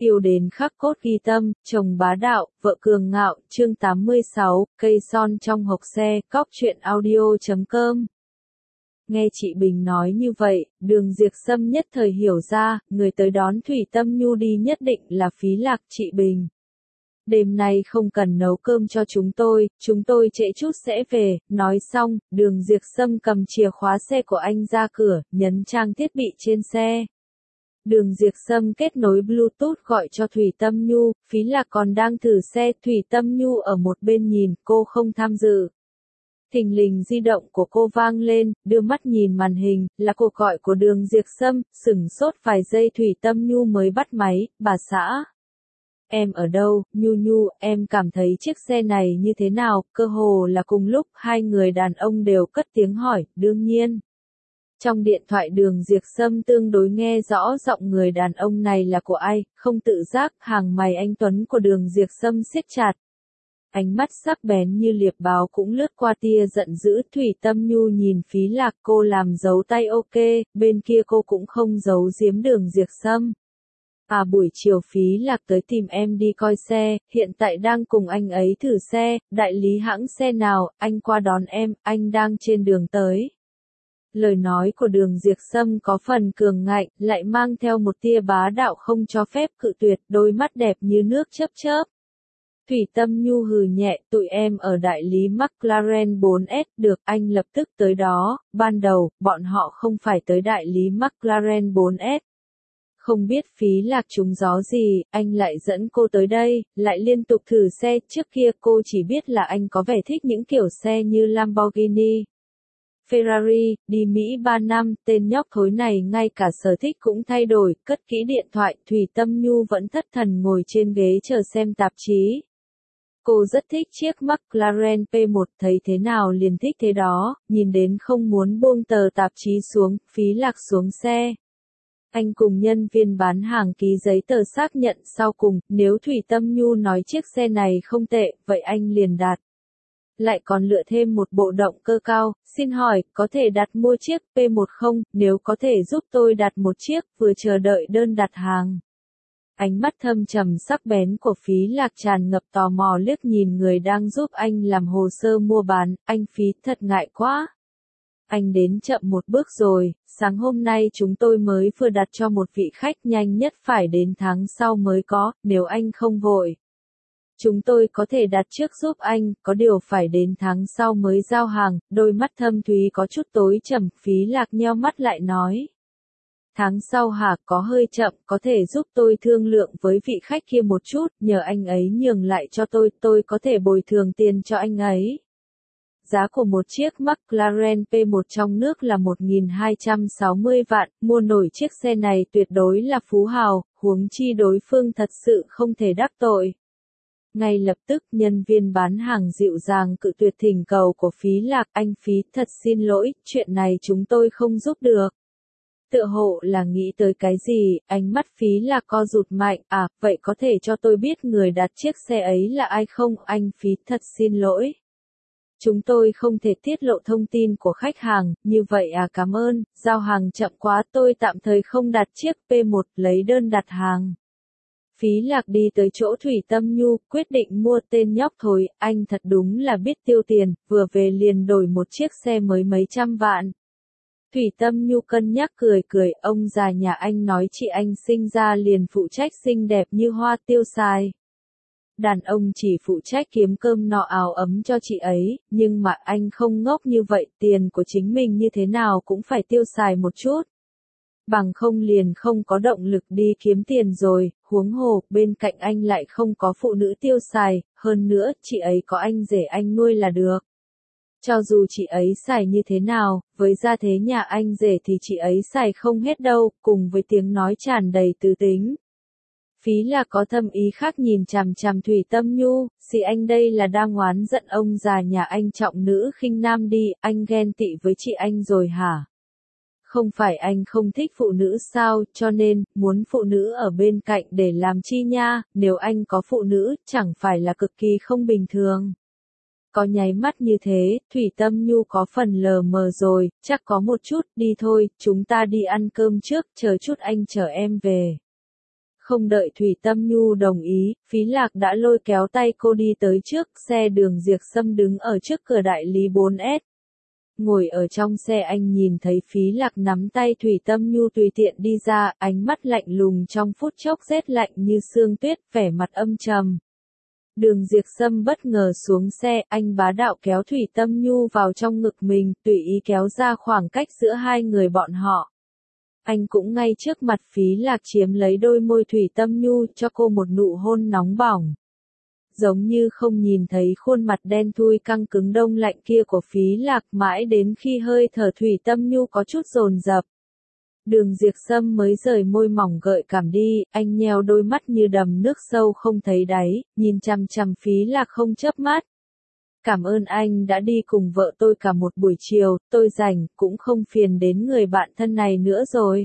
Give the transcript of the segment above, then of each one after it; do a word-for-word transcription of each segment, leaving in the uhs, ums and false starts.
Yêu đến khắc cốt ghi tâm, chồng bá đạo, vợ cường ngạo, chương tám mươi sáu, cây son trong hộc xe, cóc truyện audio chấm com. Nghe chị Bình nói như vậy, Đường Diệp Sâm nhất thời hiểu ra, người tới đón Thủy Tâm Nhu đi nhất định là Phí Lạc. Chị Bình, đêm nay không cần nấu cơm cho chúng tôi, chúng tôi trễ chút sẽ về. Nói xong, Đường Diệp Sâm cầm chìa khóa xe của anh ra cửa, nhấn trang thiết bị trên xe. Đường Diệp Sâm kết nối Bluetooth gọi cho Thủy Tâm Nhu, Phí Lạc còn đang thử xe, Thủy Tâm Nhu ở một bên nhìn, cô không tham dự. Thình lình di động của cô vang lên, đưa mắt nhìn màn hình, là cuộc gọi của Đường Diệp Sâm, sửng sốt vài giây Thủy Tâm Nhu mới bắt máy, bà xã. Em ở đâu, Nhu Nhu, em cảm thấy chiếc xe này như thế nào, cơ hồ là cùng lúc, hai người đàn ông đều cất tiếng hỏi, đương nhiên. Trong điện thoại Đường Diệp Sâm tương đối nghe rõ giọng người đàn ông này là của ai, không tự giác, hàng mày anh Tuấn của Đường Diệp Sâm siết chặt. Ánh mắt sắc bén như liệp báo cũng lướt qua tia giận dữ. Thủy Tâm Nhu nhìn Phí Lạc, cô làm dấu tay ok, bên kia cô cũng không giấu giếm Đường Diệp Sâm. À buổi chiều Phí Lạc tới tìm em đi coi xe, hiện tại đang cùng anh ấy thử xe, đại lý hãng xe nào, anh qua đón em, anh đang trên đường tới. Lời nói của Đường Diệp Sâm có phần cường ngạnh, lại mang theo một tia bá đạo không cho phép cự tuyệt, đôi mắt đẹp như nước chớp chớp. Thủy Tâm Nhu hừ nhẹ, tụi em ở đại lý McLaren bốn S, được, anh lập tức tới đó. Ban đầu, bọn họ không phải tới đại lý McLaren bốn S. Không biết Phí Lạc trúng gió gì, anh lại dẫn cô tới đây, lại liên tục thử xe. Trước kia cô chỉ biết là anh có vẻ thích những kiểu xe như Lamborghini, Ferrari. Đi Mỹ ba năm, tên nhóc thối này ngay cả sở thích cũng thay đổi, cất kỹ điện thoại. Thủy Tâm Nhu vẫn thất thần ngồi trên ghế chờ xem tạp chí. Cô rất thích chiếc McLaren P một, thấy thế nào liền thích thế đó, nhìn đến không muốn buông tờ tạp chí xuống. Phí Lạc xuống xe. Anh cùng nhân viên bán hàng ký giấy tờ xác nhận sau cùng, nếu Thủy Tâm Nhu nói chiếc xe này không tệ, vậy anh liền đặt. Lại còn lựa thêm một bộ động cơ cao, xin hỏi, có thể đặt mua chiếc P một không, nếu có thể giúp tôi đặt một chiếc, vừa chờ đợi đơn đặt hàng. Ánh mắt thâm trầm sắc bén của Phí Lạc tràn ngập tò mò liếc nhìn người đang giúp anh làm hồ sơ mua bán, anh Phí thật ngại quá. Anh đến chậm một bước rồi, sáng hôm nay chúng tôi mới vừa đặt cho một vị khách, nhanh nhất phải đến tháng sau mới có, nếu anh không vội. Chúng tôi có thể đặt trước giúp anh, có điều phải đến tháng sau mới giao hàng. Đôi mắt thâm thúy có chút tối trầm, Phí Lạc nheo mắt lại nói. Tháng sau hả, có hơi chậm, có thể giúp tôi thương lượng với vị khách kia một chút, nhờ anh ấy nhường lại cho tôi, tôi có thể bồi thường tiền cho anh ấy. Giá của một chiếc McLaren P một trong nước là một nghìn hai trăm sáu mươi vạn, mua nổi chiếc xe này tuyệt đối là phú hào, huống chi đối phương thật sự không thể đắc tội. Ngay lập tức nhân viên bán hàng dịu dàng cự tuyệt thỉnh cầu của Phí Lạc, anh Phí thật xin lỗi, chuyện này chúng tôi không giúp được. Tựa hộ là nghĩ tới cái gì, ánh mắt Phí Lạc co rụt mạnh, à, vậy có thể cho tôi biết người đặt chiếc xe ấy là ai không, anh Phí thật xin lỗi. Chúng tôi không thể tiết lộ thông tin của khách hàng, như vậy à cảm ơn, giao hàng chậm quá tôi tạm thời không đặt chiếc P một, lấy đơn đặt hàng. Phí Lạc đi tới chỗ Thủy Tâm Nhu, quyết định mua tên nhóc thối, anh thật đúng là biết tiêu tiền, vừa về liền đổi một chiếc xe mới mấy trăm vạn. Thủy Tâm Nhu cân nhắc cười cười, ông già nhà anh nói chị anh sinh ra liền phụ trách xinh đẹp như hoa tiêu xài. Đàn ông chỉ phụ trách kiếm cơm no áo ấm cho chị ấy, nhưng mà anh không ngốc như vậy, tiền của chính mình như thế nào cũng phải tiêu xài một chút. Bằng không liền không có động lực đi kiếm tiền rồi, huống hồ, bên cạnh anh lại không có phụ nữ tiêu xài, hơn nữa, chị ấy có anh rể anh nuôi là được. Cho dù chị ấy xài như thế nào, với gia thế nhà anh rể thì chị ấy xài không hết đâu, cùng với tiếng nói tràn đầy tư tính. Phí Lạc có thâm ý khác nhìn chằm chằm Thủy Tâm Nhu, xì anh đây là đang oán giận ông già nhà anh trọng nữ khinh nam đi, anh ghen tị với chị anh rồi hả? Không phải anh không thích phụ nữ sao, cho nên, muốn phụ nữ ở bên cạnh để làm chi nha, nếu anh có phụ nữ, chẳng phải là cực kỳ không bình thường. Có nháy mắt như thế, Thủy Tâm Nhu có phần lờ mờ rồi, chắc có một chút, đi thôi, chúng ta đi ăn cơm trước, chờ chút anh chở em về. Không đợi Thủy Tâm Nhu đồng ý, Phí Lạc đã lôi kéo tay cô đi tới trước, xe Đường Diệp Sâm đứng ở trước cửa đại lý bốn S. Ngồi ở trong xe anh nhìn thấy Phí Lạc nắm tay Thủy Tâm Nhu tùy tiện đi ra, ánh mắt lạnh lùng trong phút chốc rét lạnh như sương tuyết, vẻ mặt âm trầm. Đường Diệp Sâm bất ngờ xuống xe, anh bá đạo kéo Thủy Tâm Nhu vào trong ngực mình, tùy ý kéo ra khoảng cách giữa hai người bọn họ. Anh cũng ngay trước mặt Phí Lạc chiếm lấy đôi môi Thủy Tâm Nhu, cho cô một nụ hôn nóng bỏng. Giống như không nhìn thấy khuôn mặt đen thui căng cứng đông lạnh kia của Phí Lạc, mãi đến khi hơi thở Thủy Tâm Nhu có chút dồn dập. Đường Diệp Sâm mới rời môi mỏng gợi cảm đi, anh nheo đôi mắt như đầm nước sâu không thấy đáy, nhìn chằm chằm Phí Lạc không chớp mắt. Cảm ơn anh đã đi cùng vợ tôi cả một buổi chiều, tôi rảnh, cũng không phiền đến người bạn thân này nữa rồi.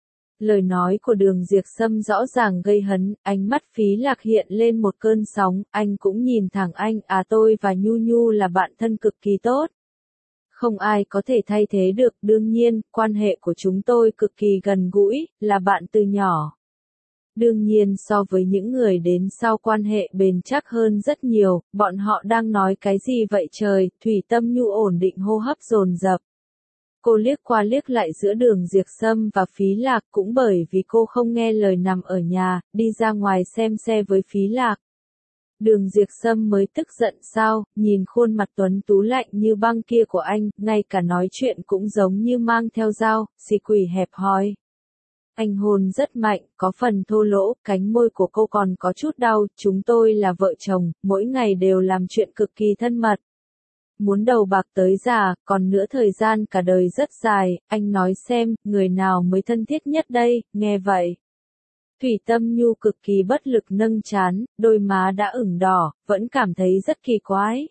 Lời nói của Đường Diệp Sâm rõ ràng gây hấn, ánh mắt Phí Lạc hiện lên một cơn sóng, anh cũng nhìn thẳng anh, à tôi và Nhu Nhu là bạn thân cực kỳ tốt. Không ai có thể thay thế được, đương nhiên, quan hệ của chúng tôi cực kỳ gần gũi, là bạn từ nhỏ. Đương nhiên so với những người đến sau quan hệ bền chắc hơn rất nhiều, bọn họ đang nói cái gì vậy trời, Thủy Tâm Nhu ổn định hô hấp dồn dập. Cô liếc qua liếc lại giữa Đường Diệp Sâm và Phí Lạc, cũng bởi vì cô không nghe lời nằm ở nhà, đi ra ngoài xem xe với Phí Lạc. Đường Diệp Sâm mới tức giận sao, nhìn khuôn mặt tuấn tú lạnh như băng kia của anh, ngay cả nói chuyện cũng giống như mang theo dao, xì quỷ hẹp hòi. Anh hôn rất mạnh, có phần thô lỗ, cánh môi của cô còn có chút đau, chúng tôi là vợ chồng, mỗi ngày đều làm chuyện cực kỳ thân mật. Muốn đầu bạc tới già, còn nữa thời gian cả đời rất dài, anh nói xem, người nào mới thân thiết nhất đây, nghe vậy. Thủy Tâm Nhu cực kỳ bất lực nâng trán, đôi má đã ửng đỏ, vẫn cảm thấy rất kỳ quái.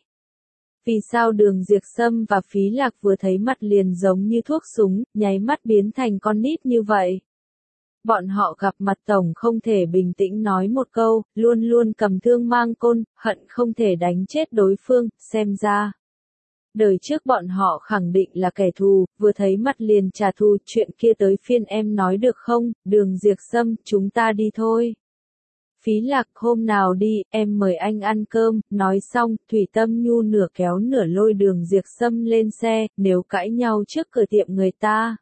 Vì sao Đường Diệp Sâm và Phí Lạc vừa thấy mặt liền giống như thuốc súng, nháy mắt biến thành con nít như vậy? Bọn họ gặp mặt tổng không thể bình tĩnh nói một câu, luôn luôn cầm thương mang côn, hận không thể đánh chết đối phương, xem ra. Đời trước bọn họ khẳng định là kẻ thù, vừa thấy mặt liền trả thù, chuyện kia tới phiên em nói được không, Đường Diệp Sâm, chúng ta đi thôi. Phí Lạc, hôm nào đi, em mời anh ăn cơm, nói xong, Thủy Tâm Nhu nửa kéo nửa lôi Đường Diệp Sâm lên xe, nếu cãi nhau trước cửa tiệm người ta.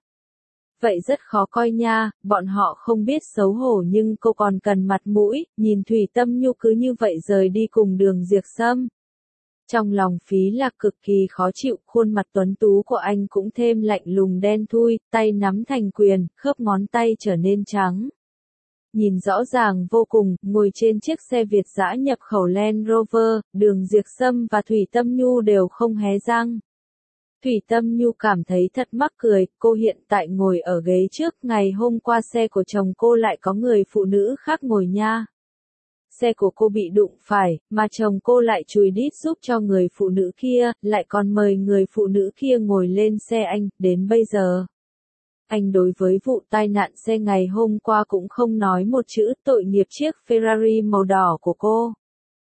Vậy rất khó coi nha, bọn họ không biết xấu hổ nhưng cô còn cần mặt mũi, nhìn Thủy Tâm Nhu cứ như vậy rời đi cùng Đường Diệp Sâm. Trong lòng Phí Lạc cực kỳ khó chịu, khuôn mặt tuấn tú của anh cũng thêm lạnh lùng đen thui, tay nắm thành quyền, khớp ngón tay trở nên trắng. Nhìn rõ ràng vô cùng, ngồi trên chiếc xe Việt dã nhập khẩu Land Rover, Đường Diệp Sâm và Thủy Tâm Nhu đều không hé răng. Thủy Tâm Nhu cảm thấy thật mắc cười, cô hiện tại ngồi ở ghế trước, ngày hôm qua xe của chồng cô lại có người phụ nữ khác ngồi nha. Xe của cô bị đụng phải, mà chồng cô lại chùi đít giúp cho người phụ nữ kia, lại còn mời người phụ nữ kia ngồi lên xe anh, đến bây giờ. Anh đối với vụ tai nạn xe ngày hôm qua cũng không nói một chữ, tội nghiệp chiếc Ferrari màu đỏ của cô.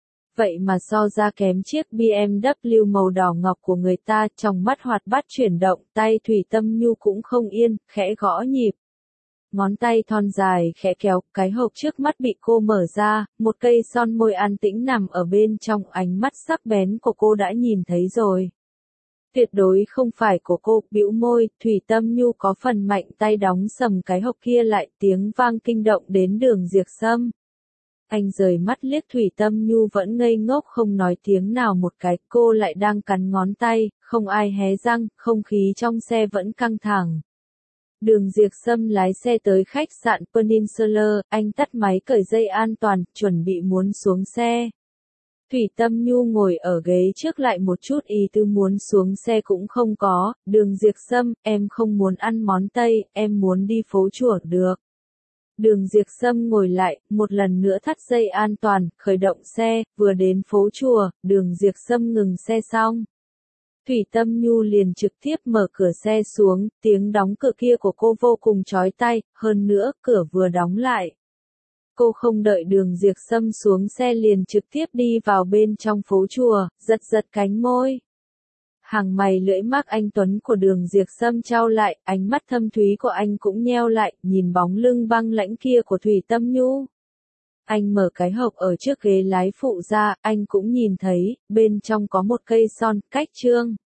Vậy mà so ra kém chiếc bê em vê màu đỏ ngọc của người ta, trong mắt hoạt bát chuyển động, tay Thủy Tâm Nhu cũng không yên, khẽ gõ nhịp. Ngón tay thon dài khẽ kéo, cái hộp trước mắt bị cô mở ra, một cây son môi an tĩnh nằm ở bên trong, ánh mắt sắc bén của cô đã nhìn thấy rồi. Tuyệt đối không phải của cô, bĩu môi, Thủy Tâm Nhu có phần mạnh tay đóng sầm cái hộp kia lại, tiếng vang kinh động đến Đường Diệp Sâm. Anh rời mắt liếc Thủy Tâm Nhu vẫn ngây ngốc không nói tiếng nào một cái, cô lại đang cắn ngón tay, không ai hé răng, không khí trong xe vẫn căng thẳng. Đường Diệp Sâm lái xe tới khách sạn Peninsula, anh tắt máy cởi dây an toàn, chuẩn bị muốn xuống xe. Thủy Tâm Nhu ngồi ở ghế trước lại một chút ý tư muốn xuống xe cũng không có, Đường Diệp Sâm, em không muốn ăn món Tây, em muốn đi phố chùa được. Đường Diệp Sâm ngồi lại, một lần nữa thắt dây an toàn, khởi động xe, vừa đến phố chùa, Đường Diệp Sâm ngừng xe xong. Thủy Tâm Nhu liền trực tiếp mở cửa xe xuống, tiếng đóng cửa kia của cô vô cùng chói tai, hơn nữa, cửa vừa đóng lại. Cô không đợi Đường Diệp Sâm xuống xe liền trực tiếp đi vào bên trong phố chùa, giật giật cánh môi. Hàng mày lưỡi mắt anh tuấn của Đường Diệp Sâm trao lại, ánh mắt thâm thúy của anh cũng nheo lại, nhìn bóng lưng băng lãnh kia của Thủy Tâm Nhu. Anh mở cái hộp ở trước ghế lái phụ ra, anh cũng nhìn thấy, bên trong có một cây son, cách trương.